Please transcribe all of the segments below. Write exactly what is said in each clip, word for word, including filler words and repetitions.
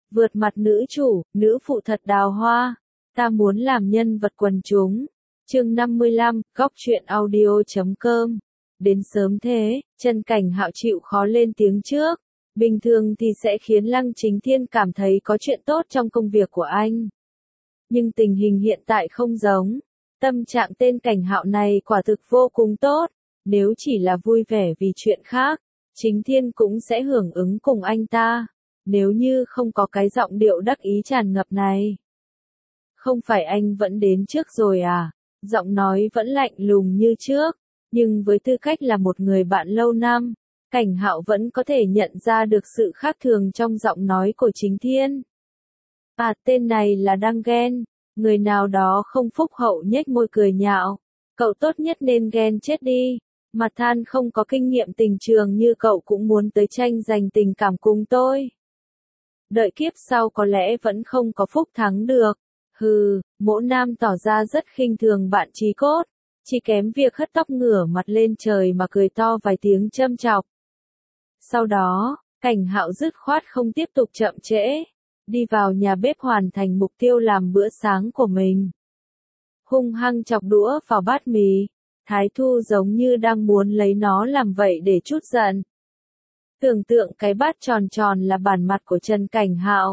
Vượt mặt nữ chủ, nữ phụ thật đào hoa. Ta muốn làm nhân vật quần chúng. Chương năm mươi lăm, góc truyện audio chấm com. Đến sớm thế, Trần Cảnh Hạo chịu khó lên tiếng trước. Bình thường thì sẽ khiến Lăng Chính Thiên cảm thấy có chuyện tốt trong công việc của anh. Nhưng tình hình hiện tại không giống. Tâm trạng tên Cảnh Hạo này quả thực vô cùng tốt. Nếu chỉ là vui vẻ vì chuyện khác, Chính Thiên cũng sẽ hưởng ứng cùng anh ta. Nếu như không có cái giọng điệu đắc ý tràn ngập này. Không phải anh vẫn đến trước rồi à? Giọng nói vẫn lạnh lùng như trước. Nhưng với tư cách là một người bạn lâu năm, Cảnh Hạo vẫn có thể nhận ra được sự khác thường trong giọng nói của Chính Thiên. À, tên này là đang ghen. Người nào đó không phúc hậu nhếch môi cười nhạo. Cậu tốt nhất nên ghen chết đi. Mặt than không có kinh nghiệm tình trường như cậu cũng muốn tới tranh giành tình cảm cùng tôi. Đợi kiếp sau có lẽ vẫn không có phúc thắng được. Hừ, Mỗ Nam tỏ ra rất khinh thường bạn chí cốt. Chỉ kém việc hất tóc ngửa mặt lên trời mà cười to vài tiếng châm chọc. Sau đó, Cảnh Hạo dứt khoát không tiếp tục chậm trễ. Đi vào nhà bếp hoàn thành mục tiêu làm bữa sáng của mình. Hung hăng chọc đũa vào bát mì. Thái Thu giống như đang muốn lấy nó làm vậy để trút giận. Tưởng tượng cái bát tròn tròn là bản mặt của Trần Cảnh Hạo.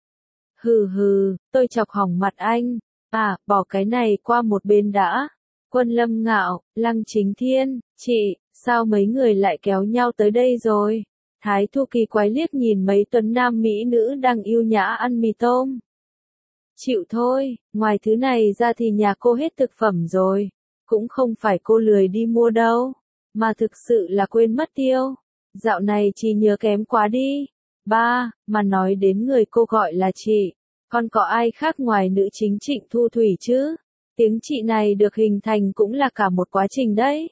Hừ hừ, tôi chọc hỏng mặt anh. À, bỏ cái này qua một bên đã. Quân Lâm Ngạo, Lăng Chính Thiên, chị, sao mấy người lại kéo nhau tới đây rồi? Thái Thu kỳ quái liếc nhìn mấy tuấn nam mỹ nữ đang yêu nhã ăn mì tôm. Chịu thôi, ngoài thứ này ra thì nhà cô hết thực phẩm rồi. Cũng không phải cô lười đi mua đâu, mà thực sự là quên mất tiêu. Dạo này chỉ nhớ kém quá đi. Ba, mà nói đến người cô gọi là chị, còn có ai khác ngoài nữ chính Trịnh Thu Thủy chứ? Tiếng chị này được hình thành cũng là cả một quá trình đấy.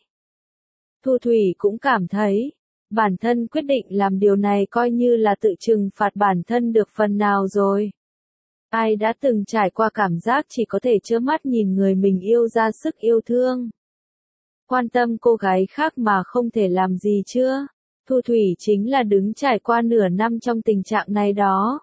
Thu Thủy cũng cảm thấy, bản thân quyết định làm điều này coi như là tự trừng phạt bản thân được phần nào rồi. Ai đã từng trải qua cảm giác chỉ có thể trơ mắt nhìn người mình yêu ra sức yêu thương. Quan tâm cô gái khác mà không thể làm gì chưa? Thu Thủy chính là đứng trải qua nửa năm trong tình trạng này đó.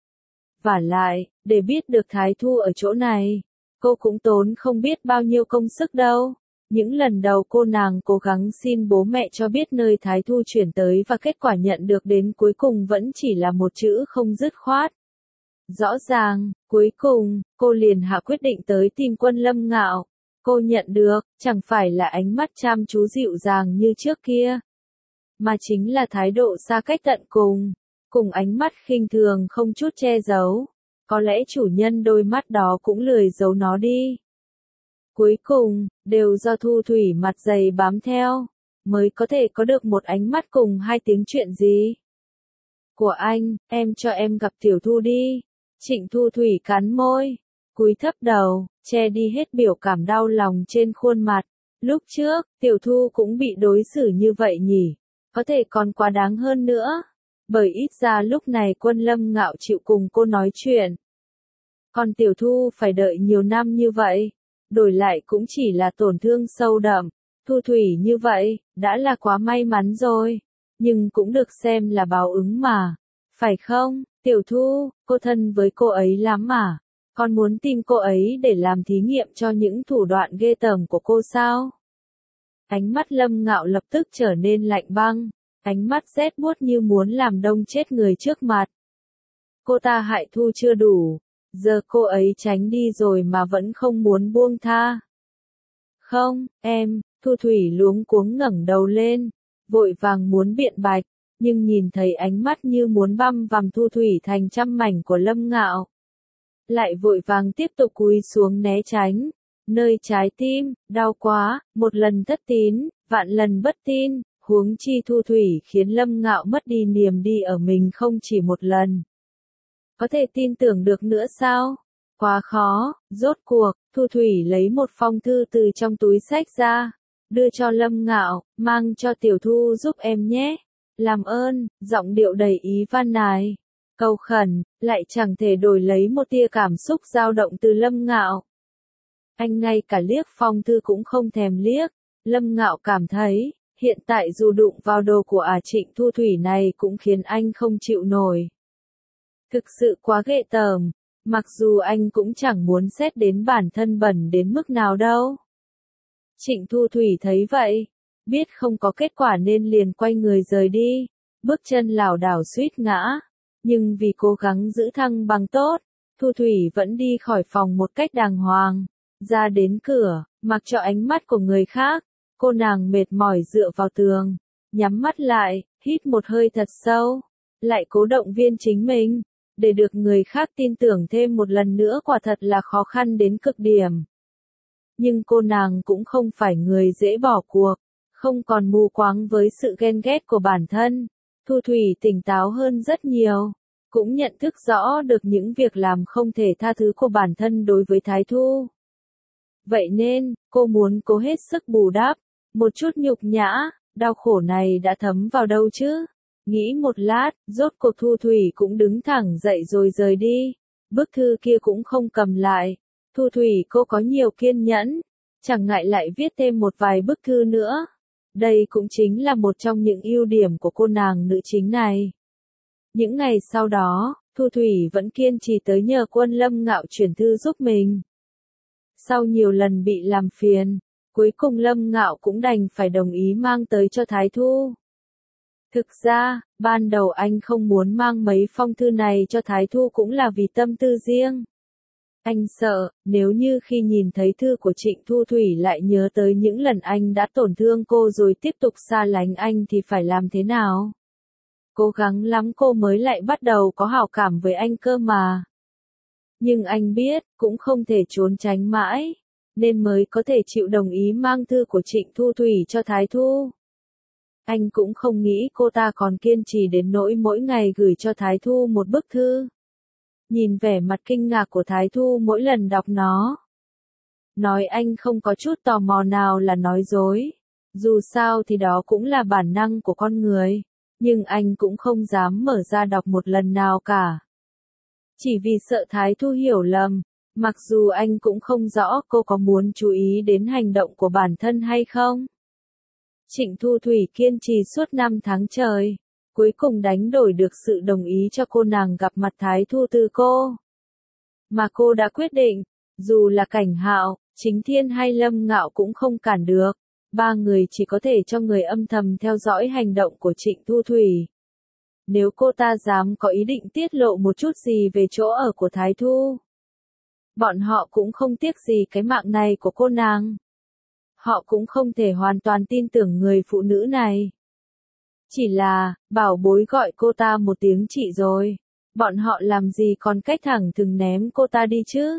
Vả lại, để biết được Thái Thu ở chỗ này, cô cũng tốn không biết bao nhiêu công sức đâu. Những lần đầu cô nàng cố gắng xin bố mẹ cho biết nơi Thái Thu chuyển tới và kết quả nhận được đến cuối cùng vẫn chỉ là một chữ không dứt khoát. Rõ ràng, cuối cùng, cô liền hạ quyết định tới tìm Quân Lâm Ngạo. Cô nhận được, chẳng phải là ánh mắt chăm chú dịu dàng như trước kia, mà chính là thái độ xa cách tận cùng, cùng ánh mắt khinh thường không chút che giấu. Có lẽ chủ nhân đôi mắt đó cũng lười giấu nó đi. Cuối cùng, đều do Thu Thủy mặt dày bám theo, mới có thể có được một ánh mắt cùng hai tiếng chuyện gì. Của anh, em cho em gặp Tiểu Thu đi. Trịnh Thu Thủy cắn môi, cúi thấp đầu, che đi hết biểu cảm đau lòng trên khuôn mặt. Lúc trước, Tiểu Thu cũng bị đối xử như vậy nhỉ, có thể còn quá đáng hơn nữa. Bởi ít ra lúc này Quân Lâm Ngạo chịu cùng cô nói chuyện. Còn Tiểu Thu phải đợi nhiều năm như vậy, đổi lại cũng chỉ là tổn thương sâu đậm. Thu Thủy như vậy, đã là quá may mắn rồi, nhưng cũng được xem là báo ứng mà. Phải không, Tiểu Thu, cô thân với cô ấy lắm mà. Con muốn tìm cô ấy để làm thí nghiệm cho những thủ đoạn ghê tởm của cô sao? Ánh mắt Lâm Ngạo lập tức trở nên lạnh băng, ánh mắt rét buốt như muốn làm đông chết người trước mặt. Cô ta hại Thu chưa đủ, giờ cô ấy tránh đi rồi mà vẫn không muốn buông tha. Không, em, Thu Thủy luống cuống ngẩng đầu lên, vội vàng muốn biện bạch, nhưng nhìn thấy ánh mắt như muốn băm vằm Thu Thủy thành trăm mảnh của Lâm Ngạo, lại vội vàng tiếp tục cúi xuống né tránh. Nơi trái tim, đau quá, một lần thất tín, vạn lần bất tin, huống chi Thu Thủy khiến Lâm Ngạo mất đi niềm đi ở mình không chỉ một lần. Có thể tin tưởng được nữa sao? Quá khó. Rốt cuộc, Thu Thủy lấy một phong thư từ trong túi xách ra, đưa cho Lâm Ngạo, mang cho Tiểu Thu giúp em nhé. Làm ơn, giọng điệu đầy ý van nài, cầu khẩn, lại chẳng thể đổi lấy một tia cảm xúc dao động từ Lâm Ngạo. Anh ngay cả liếc phong thư cũng không thèm liếc. Lâm Ngạo cảm thấy, hiện tại dù đụng vào đồ của ả Trịnh Thu Thủy này cũng khiến anh không chịu nổi. Thực sự quá ghê tởm, mặc dù anh cũng chẳng muốn xét đến bản thân bẩn đến mức nào đâu. Trịnh Thu Thủy thấy vậy, biết không có kết quả nên liền quay người rời đi, bước chân lảo đảo suýt ngã, nhưng vì cố gắng giữ thăng bằng tốt, Thu Thủy vẫn đi khỏi phòng một cách đàng hoàng, ra đến cửa, mặc cho ánh mắt của người khác, cô nàng mệt mỏi dựa vào tường, nhắm mắt lại, hít một hơi thật sâu, lại cố động viên chính mình, để được người khác tin tưởng thêm một lần nữa quả thật là khó khăn đến cực điểm. Nhưng cô nàng cũng không phải người dễ bỏ cuộc, không còn mù quáng với sự ghen ghét của bản thân. Thu Thủy tỉnh táo hơn rất nhiều, cũng nhận thức rõ được những việc làm không thể tha thứ của bản thân đối với Thái Thu. Vậy nên, cô muốn cố hết sức bù đắp, một chút nhục nhã, đau khổ này đã thấm vào đâu chứ? Nghĩ một lát, rốt cuộc Thu Thủy cũng đứng thẳng dậy rồi rời đi, bức thư kia cũng không cầm lại. Thu Thủy cô có nhiều kiên nhẫn, chẳng ngại lại viết thêm một vài bức thư nữa. Đây cũng chính là một trong những ưu điểm của cô nàng nữ chính này. Những ngày sau đó, Thu Thủy vẫn kiên trì tới nhờ Quân Lâm Ngạo chuyển thư giúp mình. Sau nhiều lần bị làm phiền, cuối cùng Lâm Ngạo cũng đành phải đồng ý mang tới cho Thái Thu. Thực ra, ban đầu anh không muốn mang mấy phong thư này cho Thái Thu cũng là vì tâm tư riêng. Anh sợ, nếu như khi nhìn thấy thư của Trịnh Thu Thủy lại nhớ tới những lần anh đã tổn thương cô rồi tiếp tục xa lánh anh thì phải làm thế nào? Cố gắng lắm cô mới lại bắt đầu có hảo cảm với anh cơ mà. Nhưng anh biết, cũng không thể trốn tránh mãi, nên mới có thể chịu đồng ý mang thư của Trịnh Thu Thủy cho Thái Thu. Anh cũng không nghĩ cô ta còn kiên trì đến nỗi mỗi ngày gửi cho Thái Thu một bức thư. Nhìn vẻ mặt kinh ngạc của Thái Thu mỗi lần đọc nó. Nói anh không có chút tò mò nào là nói dối. Dù sao thì đó cũng là bản năng của con người. Nhưng anh cũng không dám mở ra đọc một lần nào cả. Chỉ vì sợ Thái Thu hiểu lầm. Mặc dù anh cũng không rõ cô có muốn chú ý đến hành động của bản thân hay không. Trịnh Thu Thủy kiên trì suốt năm tháng trời. Cuối cùng đánh đổi được sự đồng ý cho cô nàng gặp mặt Thái Thu từ cô. Mà cô đã quyết định, dù là Cảnh Hạo, Chính Thiên hay Lâm Ngạo cũng không cản được. Ba người chỉ có thể cho người âm thầm theo dõi hành động của Trịnh Thu Thủy. Nếu cô ta dám có ý định tiết lộ một chút gì về chỗ ở của Thái Thu, bọn họ cũng không tiếc gì cái mạng này của cô nàng. Họ cũng không thể hoàn toàn tin tưởng người phụ nữ này. Chỉ là, bảo bối gọi cô ta một tiếng chị rồi. Bọn họ làm gì còn cách thẳng thừng ném cô ta đi chứ?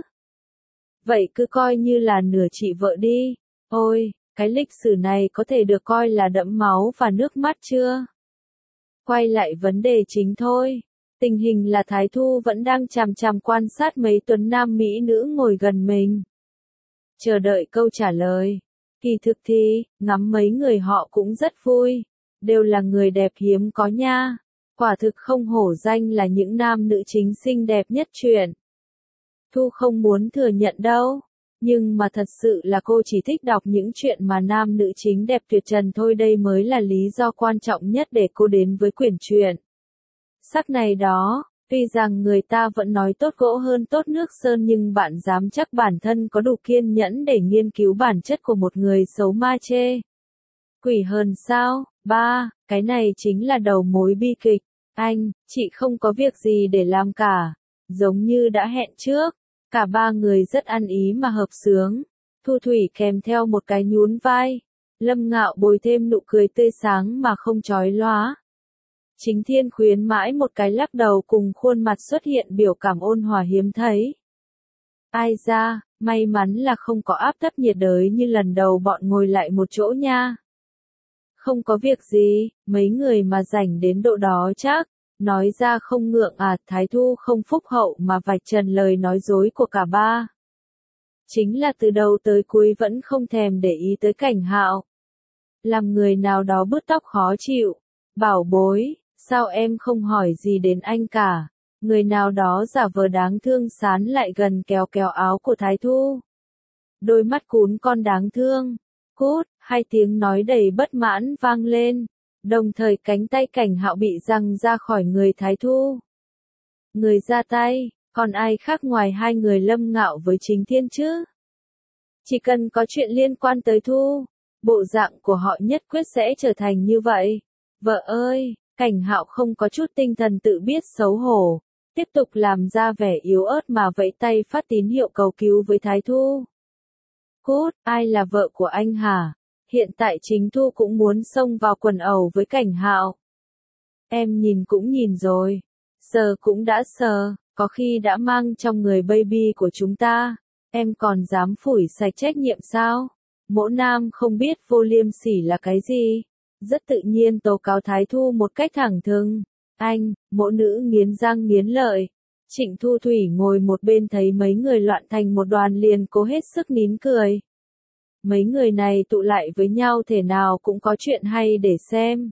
Vậy cứ coi như là nửa chị vợ đi. Ôi, cái lịch sử này có thể được coi là đẫm máu và nước mắt chưa? Quay lại vấn đề chính thôi. Tình hình là Thái Thu vẫn đang chằm chằm quan sát mấy tuấn nam mỹ nữ ngồi gần mình. Chờ đợi câu trả lời. Kỳ thực thì, ngắm mấy người họ cũng rất vui. Đều là người đẹp hiếm có nha. Quả thực không hổ danh là những nam nữ chính xinh đẹp nhất truyện. Thu không muốn thừa nhận đâu. Nhưng mà thật sự là cô chỉ thích đọc những chuyện mà nam nữ chính đẹp tuyệt trần thôi, đây mới là lý do quan trọng nhất để cô đến với quyển truyện. Sắc này đó, tuy rằng người ta vẫn nói tốt gỗ hơn tốt nước sơn nhưng bạn dám chắc bản thân có đủ kiên nhẫn để nghiên cứu bản chất của một người xấu ma chê. Quỷ hơn sao? Ba, cái này chính là đầu mối bi kịch. Anh, chị không có việc gì để làm cả. Giống như đã hẹn trước. Cả ba người rất ăn ý mà hợp sướng. Thu Thủy kèm theo một cái nhún vai. Lâm Ngạo bồi thêm nụ cười tươi sáng mà không chói lóa. Chính Thiên khuyến mãi một cái lắc đầu cùng khuôn mặt xuất hiện biểu cảm ôn hòa hiếm thấy. Ai ra, may mắn là không có áp thấp nhiệt đới như lần đầu bọn ngồi lại một chỗ nha. Không có việc gì, mấy người mà rảnh đến độ đó chắc. Nói ra không ngượng à, Thái Thu không phúc hậu mà vạch trần lời nói dối của cả ba. Chính là từ đầu tới cuối vẫn không thèm để ý tới Cảnh Hạo. Làm người nào đó bứt tóc khó chịu. Bảo bối, sao em không hỏi gì đến anh cả? Người nào đó giả vờ đáng thương sán lại gần kéo kéo áo của Thái Thu. Đôi mắt cún con đáng thương. Cút, hai tiếng nói đầy bất mãn vang lên. Đồng thời cánh tay Cảnh Hạo bị giằng ra khỏi người Thái Thu. Người ra tay, còn ai khác ngoài hai người Lâm Ngạo với Chính Thiên chứ? Chỉ cần có chuyện liên quan tới Thu, bộ dạng của họ nhất quyết sẽ trở thành như vậy. Vợ ơi, Cảnh Hạo không có chút tinh thần tự biết xấu hổ, tiếp tục làm ra vẻ yếu ớt mà vẫy tay phát tín hiệu cầu cứu với Thái Thu. Cút, ai là vợ của anh hả? Hiện tại chính Thu cũng muốn xông vào quần ẩu với Cảnh Hạo. Em nhìn cũng nhìn rồi, sờ cũng đã sờ, có khi đã mang trong người baby của chúng ta, em còn dám phủi sạch trách nhiệm sao? Mỗ nam không biết vô liêm sỉ là cái gì, rất tự nhiên tố cáo Thái Thu một cách thẳng thừng. Anh, mỗ nữ nghiến răng nghiến lợi. Trịnh Thu Thủy ngồi một bên thấy mấy người loạn thành một đoàn liền cố hết sức nín cười. Mấy người này tụ lại với nhau thể nào cũng có chuyện hay để xem.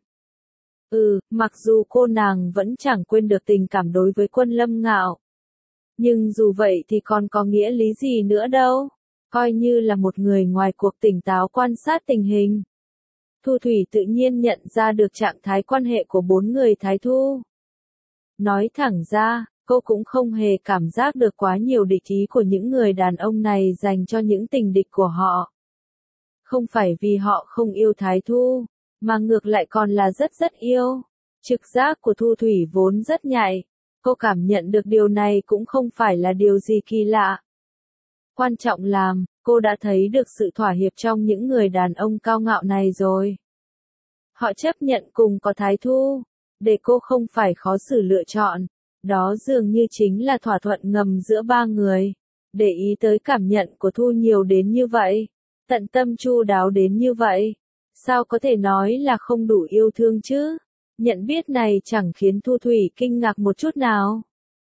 Ừ, mặc dù cô nàng vẫn chẳng quên được tình cảm đối với Quân Lâm Ngạo. Nhưng dù vậy thì còn có nghĩa lý gì nữa đâu. Coi như là một người ngoài cuộc tỉnh táo quan sát tình hình. Thu Thủy tự nhiên nhận ra được trạng thái quan hệ của bốn người Thái Thu. Nói thẳng ra, cô cũng không hề cảm giác được quá nhiều địch ý của những người đàn ông này dành cho những tình địch của họ. Không phải vì họ không yêu Thái Thu, mà ngược lại còn là rất rất yêu. Trực giác của Thu Thủy vốn rất nhạy, cô cảm nhận được điều này cũng không phải là điều gì kỳ lạ. Quan trọng là, cô đã thấy được sự thỏa hiệp trong những người đàn ông cao ngạo này rồi. Họ chấp nhận cùng có Thái Thu, để cô không phải khó xử lựa chọn. Đó dường như chính là thỏa thuận ngầm giữa ba người. Để ý tới cảm nhận của Thu nhiều đến như vậy, tận tâm chu đáo đến như vậy. Sao có thể nói là không đủ yêu thương chứ? Nhận biết này chẳng khiến Thu Thủy kinh ngạc một chút nào.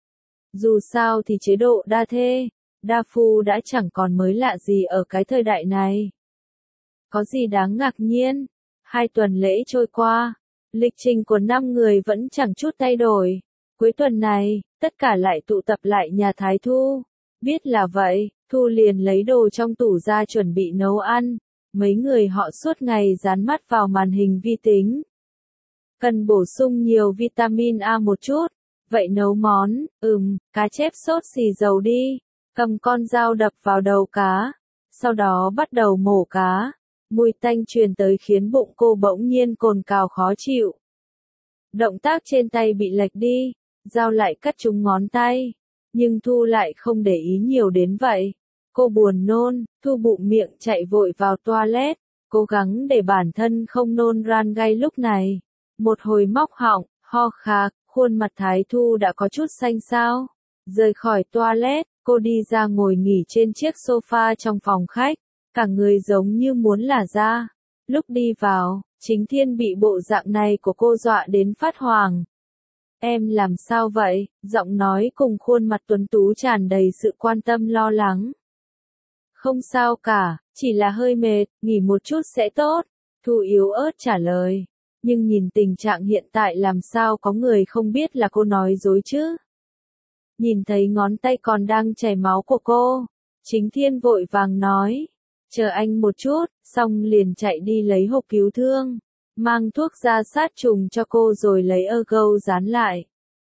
Dù sao thì chế độ đa thê, đa phu đã chẳng còn mới lạ gì ở cái thời đại này. Có gì đáng ngạc nhiên? Hai tuần lễ trôi qua, lịch trình của năm người vẫn chẳng chút thay đổi. Cuối tuần này, tất cả lại tụ tập lại nhà Thái Thu. Biết là vậy, Thu liền lấy đồ trong tủ ra chuẩn bị nấu ăn. Mấy người họ suốt ngày dán mắt vào màn hình vi tính. Cần bổ sung nhiều vitamin A một chút. Vậy nấu món, ừm, cá chép sốt xì dầu đi. Cầm con dao đập vào đầu cá. Sau đó bắt đầu mổ cá. Mùi tanh truyền tới khiến bụng cô bỗng nhiên cồn cào khó chịu. Động tác trên tay bị lệch đi, dao lại cắt trúng ngón tay. Nhưng Thu lại không để ý nhiều đến vậy. Cô buồn nôn, Thu bụng miệng chạy vội vào toilet, cố gắng để bản thân không nôn ran ngay lúc này. Một hồi móc họng, ho khạc, khuôn mặt Thái Thu đã có chút xanh xao. Rời khỏi toilet, cô đi ra ngồi nghỉ trên chiếc sofa trong phòng khách, cả người giống như muốn lả ra. Lúc đi vào, Chính Thiên bị bộ dạng này của cô dọa đến phát hoảng. Em làm sao vậy? Giọng nói cùng khuôn mặt tuấn tú tràn đầy sự quan tâm lo lắng. Không sao cả, chỉ là hơi mệt, nghỉ một chút sẽ tốt. Thu yếu ớt trả lời. Nhưng nhìn tình trạng hiện tại làm sao có người không biết là cô nói dối chứ? Nhìn thấy ngón tay còn đang chảy máu của cô, Chính Thiên vội vàng nói. Chờ anh một chút, xong liền chạy đi lấy hộp cứu thương. Mang thuốc ra sát trùng cho cô rồi lấy ơ gâu dán lại.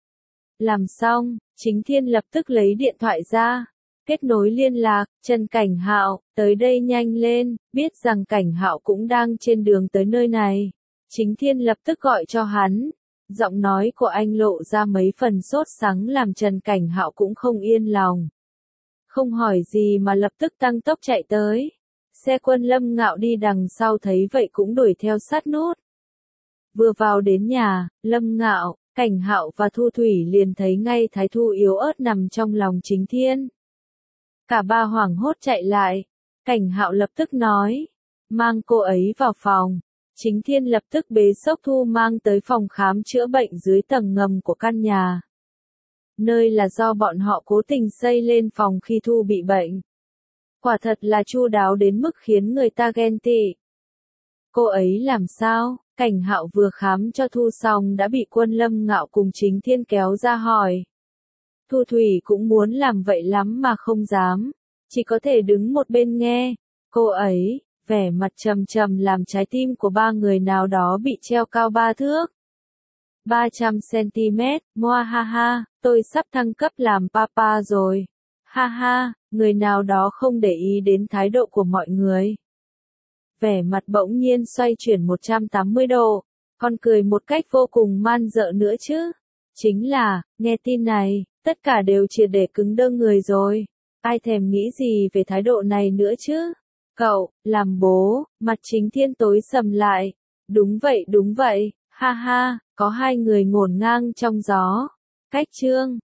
Làm xong, Chính Thiên lập tức lấy điện thoại ra. Kết nối liên lạc, Trần Cảnh Hạo, tới đây nhanh lên, biết rằng Cảnh Hạo cũng đang trên đường tới nơi này. Chính Thiên lập tức gọi cho hắn. Giọng nói của anh lộ ra mấy phần sốt sắng làm Trần Cảnh Hạo cũng không yên lòng. Không hỏi gì mà lập tức tăng tốc chạy tới. Xe Quân Lâm Ngạo đi đằng sau thấy vậy cũng đuổi theo sát nút. Vừa vào đến nhà, Lâm Ngạo, Cảnh Hạo và Thu Thủy liền thấy ngay Thái Thu yếu ớt nằm trong lòng Chính Thiên. Cả ba hoảng hốt chạy lại. Cảnh Hạo lập tức nói, mang cô ấy vào phòng. Chính Thiên lập tức bế xốc Thu mang tới phòng khám chữa bệnh dưới tầng ngầm của căn nhà. Nơi là do bọn họ cố tình xây lên phòng khi Thu bị bệnh. Quả thật là chu đáo đến mức khiến người ta ghen tị. Cô ấy làm sao? Cảnh Hạo vừa khám cho Thu xong đã bị Quân Lâm Ngạo cùng Chính Thiên kéo ra hỏi. Thu Thủy cũng muốn làm vậy lắm mà không dám, chỉ có thể đứng một bên nghe. Cô ấy, vẻ mặt trầm trầm làm trái tim của ba người nào đó bị treo cao ba thước. ba trăm xăng ti mét, moa ha ha, tôi sắp thăng cấp làm papa rồi. Ha ha, người nào đó không để ý đến thái độ của mọi người. Vẻ mặt bỗng nhiên xoay chuyển một trăm tám mươi độ, còn cười một cách vô cùng man dợ nữa chứ. Chính là, nghe tin này, tất cả đều triệt để cứng đơ người rồi. Ai thèm nghĩ gì về thái độ này nữa chứ? Cậu, làm bố, mặt Chính Thiên tối sầm lại. Đúng vậy đúng vậy, ha ha, có hai người ngổn ngang trong gió. Cách chương